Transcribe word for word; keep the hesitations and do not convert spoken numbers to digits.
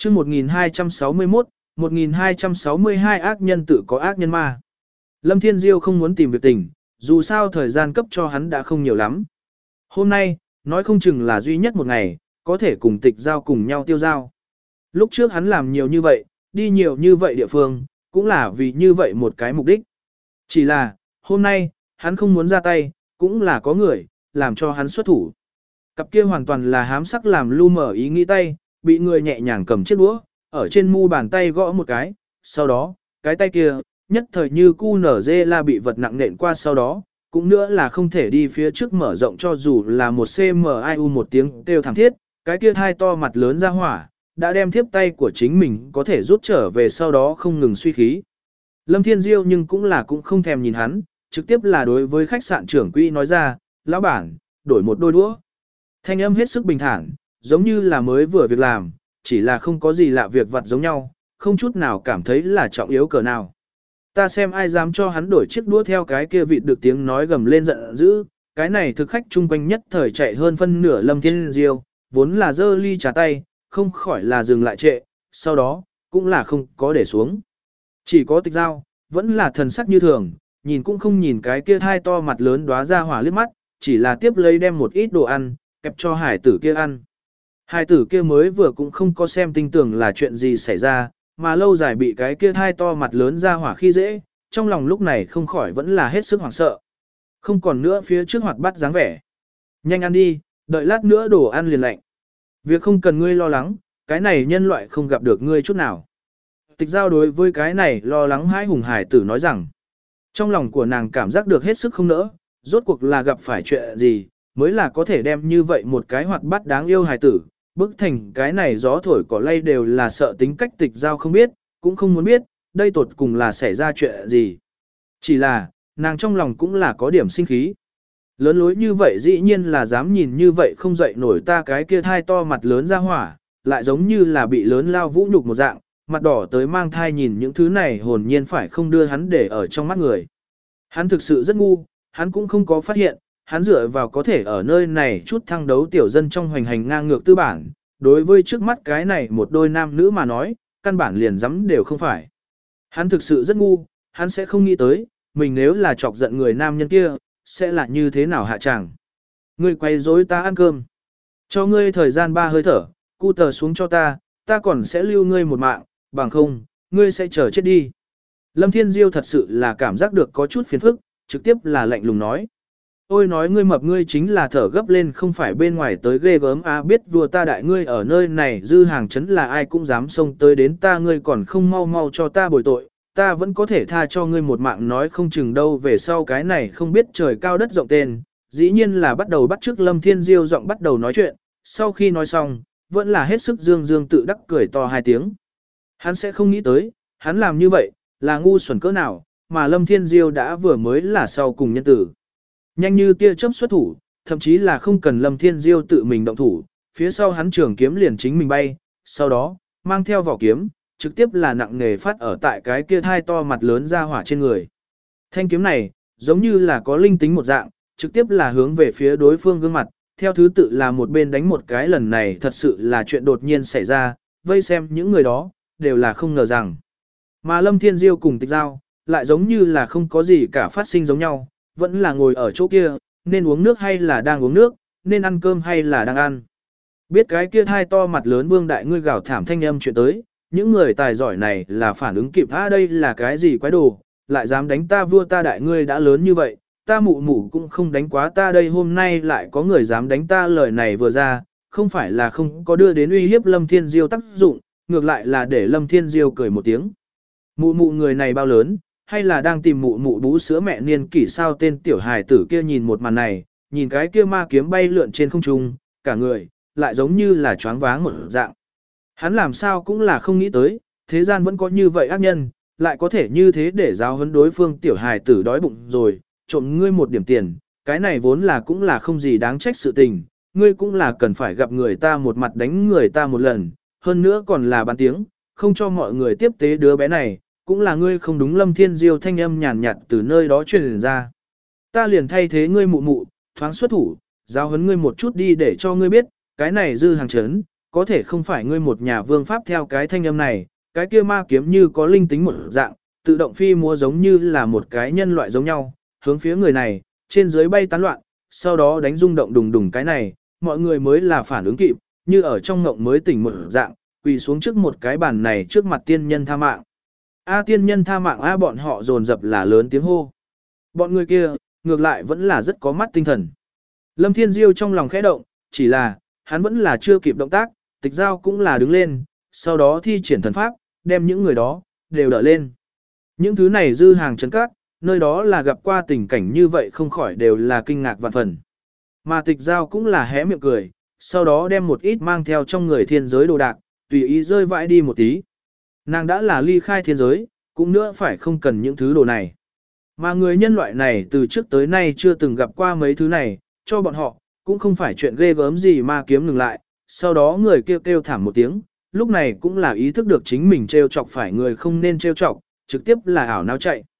chương một nghìn hai trăm sáu mươi mốt, một nghìn hai trăm sáu mươi hai ác nhân tự có ác nhân ma. Lâm Thiên Diêu không muốn tìm việc tình, dù sao thời gian cấp cho hắn đã không nhiều lắm. Hôm nay, nói không chừng là duy nhất một ngày, có thể cùng tịch giao cùng nhau tiêu giao. Lúc trước hắn làm nhiều như vậy, đi nhiều như vậy địa phương, cũng là vì như vậy một cái mục đích. Chỉ là, hôm nay, hắn không muốn ra tay, cũng là có người, làm cho hắn xuất thủ. Cặp kia hoàn toàn là hám sắc làm lu mở ý nghĩ tay, bị người nhẹ nhàng cầm chiếc đũa, ở trên mu bàn tay gõ một cái, sau đó, cái tay kia, nhất thời như cu nở dê la bị vật nặng nện qua sau đó, cũng nữa là không thể đi phía trước mở rộng cho dù là một cm một tiếng kêu thảm thiết, cái kia hai to mặt lớn ra hỏa, đã đem thiếp tay của chính mình có thể rút trở về sau đó không ngừng suy khí. Lâm Thiên Diêu nhưng cũng là cũng không thèm nhìn hắn, trực tiếp là đối với khách sạn trưởng quỹ nói ra, lão bản, đổi một đôi đũa. Thanh âm hết sức bình thản, giống như là mới vừa việc làm, chỉ là không có gì lạ việc vặt giống nhau, không chút nào cảm thấy là trọng yếu cỡ nào. Ta xem ai dám cho hắn đổi chiếc đũa theo cái kia vịt được tiếng nói gầm lên giận dữ, cái này thực khách chung quanh nhất thời chạy hơn phân nửa Lâm Thiên Diêu, vốn là dơ ly trà tay, không khỏi là dừng lại trệ, sau đó, cũng là không có để xuống. Chỉ có tịch giao, vẫn là thần sắc như thường, nhìn cũng không nhìn cái kia thai to mặt lớn đóa ra hỏa liếc mắt, chỉ là tiếp lấy đem một ít đồ ăn, kẹp cho hải tử kia ăn. Hải tử kia mới vừa cũng không có xem tinh tưởng là chuyện gì xảy ra, mà lâu dài bị cái kia thai to mặt lớn ra hỏa khi dễ, trong lòng lúc này không khỏi vẫn là hết sức hoảng sợ. Không còn nữa phía trước hoạt bắt dáng vẻ. Nhanh ăn đi, đợi lát nữa đồ ăn liền lạnh. Việc không cần ngươi lo lắng, cái này nhân loại không gặp được ngươi chút nào. Tịch giao đối với cái này lo lắng hãi hùng hải tử nói rằng, trong lòng của nàng cảm giác được hết sức không nỡ, rốt cuộc là gặp phải chuyện gì, mới là có thể đem như vậy một cái hoạt bát đáng yêu hải tử, bức thành cái này gió thổi cỏ lay đều là sợ tính cách tịch giao không biết, cũng không muốn biết, đây tột cùng là xảy ra chuyện gì. Chỉ là, nàng trong lòng cũng là có điểm sinh khí. Lớn lối như vậy dĩ nhiên là dám nhìn như vậy không dậy nổi ta cái kia thai to mặt lớn ra hỏa, lại giống như là bị lớn lao vũ nhục một dạng, mặt đỏ tới mang thai nhìn những thứ này hồn nhiên phải không đưa hắn để ở trong mắt người. Hắn thực sự rất ngu, hắn cũng không có phát hiện, hắn dựa vào có thể ở nơi này chút thăng đấu tiểu dân trong hoành hành ngang ngược tư bản, đối với trước mắt cái này một đôi nam nữ mà nói, căn bản liền dám đều không phải. Hắn thực sự rất ngu, hắn sẽ không nghĩ tới, mình nếu là chọc giận người nam nhân kia, sẽ là như thế nào hạ chàng. Ngươi quay rối ta ăn cơm. Cho ngươi thời gian ba hơi thở, cu tờ xuống cho ta, ta còn sẽ lưu ngươi một mạng, bằng không, ngươi sẽ chờ chết đi. Lâm Thiên Diêu thật sự là cảm giác được có chút phiền phức, trực tiếp là lạnh lùng nói. Ôi nói ngươi mập ngươi chính là thở gấp lên không phải bên ngoài tới ghê gớm à biết vua ta đại ngươi ở nơi này dư hàng chấn là ai cũng dám xông tới đến ta ngươi còn không mau mau cho ta bồi tội, ta vẫn có thể tha cho ngươi một mạng nói không chừng đâu về sau cái này không biết trời cao đất rộng tên, dĩ nhiên là bắt đầu bắt chước Lâm Thiên Diêu giọng bắt đầu nói chuyện, sau khi nói xong, vẫn là hết sức dương dương tự đắc cười to hai tiếng. Hắn sẽ không nghĩ tới, hắn làm như vậy, là ngu xuẩn cỡ nào, mà Lâm Thiên Diêu đã vừa mới là sau cùng nhân tử. Nhanh như tia chớp xuất thủ, thậm chí là không cần Lâm Thiên Diêu tự mình động thủ, phía sau hắn trường kiếm liền chính mình bay, sau đó, mang theo vỏ kiếm, trực tiếp là nặng nghề phát ở tại cái kia thai to mặt lớn ra hỏa trên người. Thanh kiếm này, giống như là có linh tính một dạng, trực tiếp là hướng về phía đối phương gương mặt, theo thứ tự là một bên đánh một cái lần này thật sự là chuyện đột nhiên xảy ra, vây xem những người đó, đều là không ngờ rằng. Mà Lâm Thiên Diêu cùng tịch giao, lại giống như là không có gì cả phát sinh giống nhau, vẫn là ngồi ở chỗ kia, nên uống nước hay là đang uống nước, nên ăn cơm hay là đang ăn. Biết cái kia thai to mặt lớn vương đại ngươi gào thảm thanh âm chuyện tới, những người tài giỏi này là phản ứng kịp à đây là cái gì quái đồ, lại dám đánh ta vua ta đại ngươi đã lớn như vậy, ta mụ mụ cũng không đánh quá ta đây hôm nay lại có người dám đánh ta lời này vừa ra, không phải là không có đưa đến uy hiếp Lâm Thiên Diêu tác dụng, ngược lại là để Lâm Thiên Diêu cười một tiếng. Mụ mụ người này bao lớn, hay là đang tìm mụ mụ bú sữa mẹ niên kỷ sao tên tiểu hài tử kia nhìn một màn này, nhìn cái kia ma kiếm bay lượn trên không trung, cả người, lại giống như là choáng váng một dạng. Hắn làm sao cũng là không nghĩ tới, thế gian vẫn có như vậy ác nhân, lại có thể như thế để giáo huấn đối phương tiểu hài tử đói bụng rồi, trộm ngươi một điểm tiền, cái này vốn là cũng là không gì đáng trách sự tình, ngươi cũng là cần phải gặp người ta một mặt đánh người ta một lần, hơn nữa còn là bán tiếng, không cho mọi người tiếp tế đứa bé này, cũng là ngươi không đúng. Lâm Thiên Diêu thanh âm nhàn nhạt từ nơi đó truyền ra. Ta liền thay thế ngươi mụ mụ, thoáng xuất thủ, giáo huấn ngươi một chút đi để cho ngươi biết, cái này dư hàng chấn, có thể không phải ngươi một nhà vương pháp theo cái thanh âm này, cái kia ma kiếm như có linh tính một dạng, tự động phi múa giống như là một cái nhân loại giống nhau, hướng phía người này, trên dưới bay tán loạn, sau đó đánh rung động đùng đùng cái này, mọi người mới là phản ứng kịp, như ở trong ngộng mới tỉnh một dạng, quỳ xuống trước một cái bàn này trước mặt tiên nhân tha mạng. A tiên nhân tha mạng A bọn họ dồn dập là lớn tiếng hô. Bọn người kia, ngược lại vẫn là rất có mắt tinh thần. Lâm Thiên Diêu trong lòng khẽ động, chỉ là, hắn vẫn là chưa kịp động tác, tịch giao cũng là đứng lên, sau đó thi triển thần pháp, đem những người đó, đều đỡ lên. Những thứ này dư hàng trấn cát, nơi đó là gặp qua tình cảnh như vậy không khỏi đều là kinh ngạc vạn phần. Mà tịch giao cũng là hé miệng cười, sau đó đem một ít mang theo trong người thiên giới đồ đạc, tùy ý rơi vãi đi một tí. Nàng đã là ly khai thiên giới, cũng nữa phải không cần những thứ đồ này. Mà người nhân loại này từ trước tới nay chưa từng gặp qua mấy thứ này, cho bọn họ, cũng không phải chuyện ghê gớm gì mà kiếm ngừng lại. Sau đó người kêu kêu thảm một tiếng, lúc này cũng là ý thức được chính mình trêu chọc phải người không nên trêu chọc, trực tiếp là ảo não chạy.